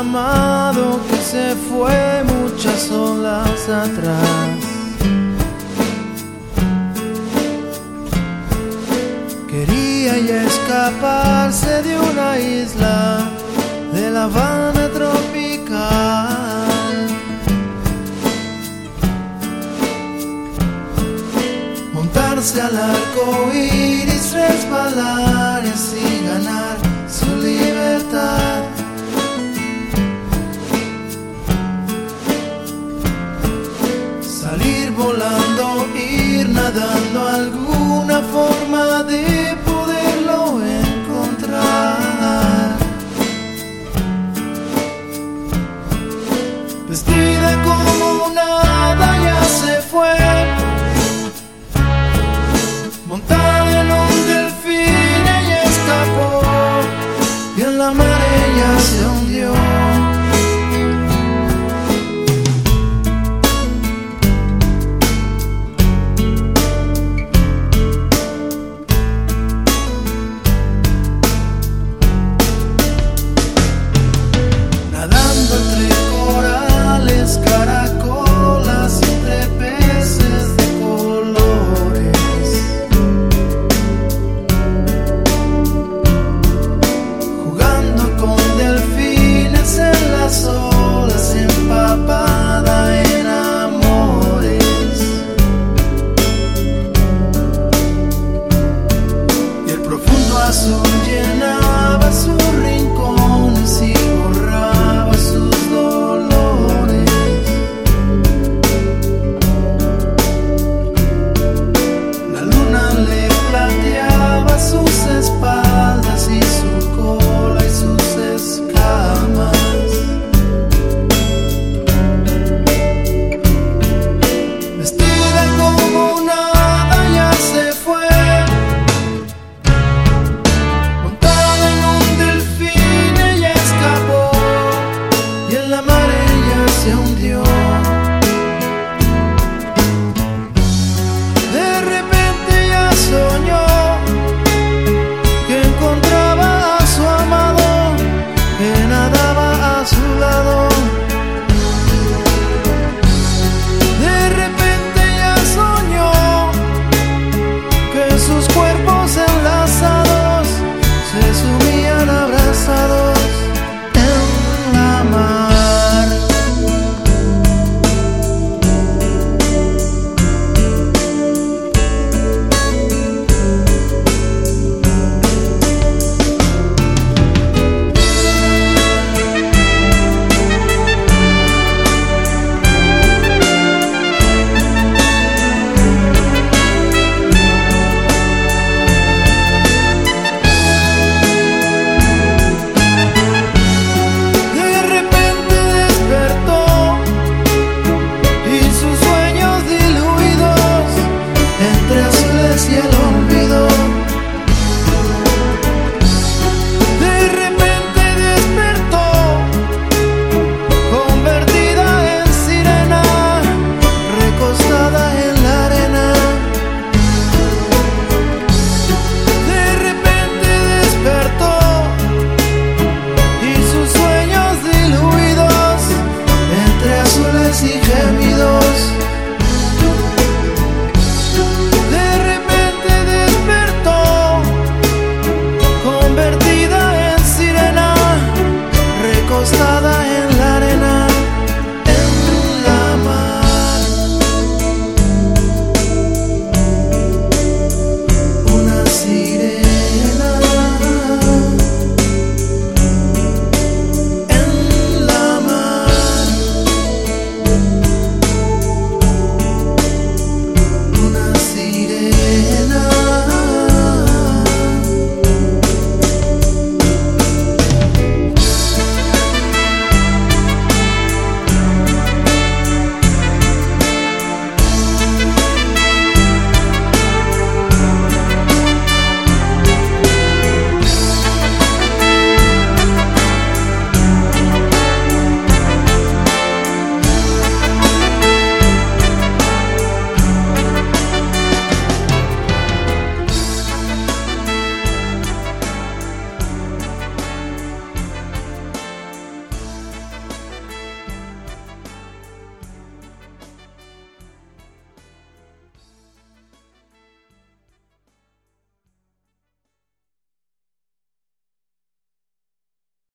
amado que se fue muchas olas atrás. Quería ya escaparse de una isla de La Habana tropical, montarse al arco iris, resbalar y así ganar su libertad. Salir volando, ir nadando, alguna forma de poderlo encontrar. Vestida como una hada ya se fue, montada en un delfín ella escapó y en la mar ella se hundió. Nadando entre corales, caracolas, entre peces de colores, jugando con delfines en las olas, empapada en amores. Y el profundo azul llenaba sus rincones y borraba sus dolores. La luna le plateaba sus espaldas y su cola y sus escamas. Vestida como una hada ya se fue, montada en un delfín ella escapó y en la mar ella se hundió.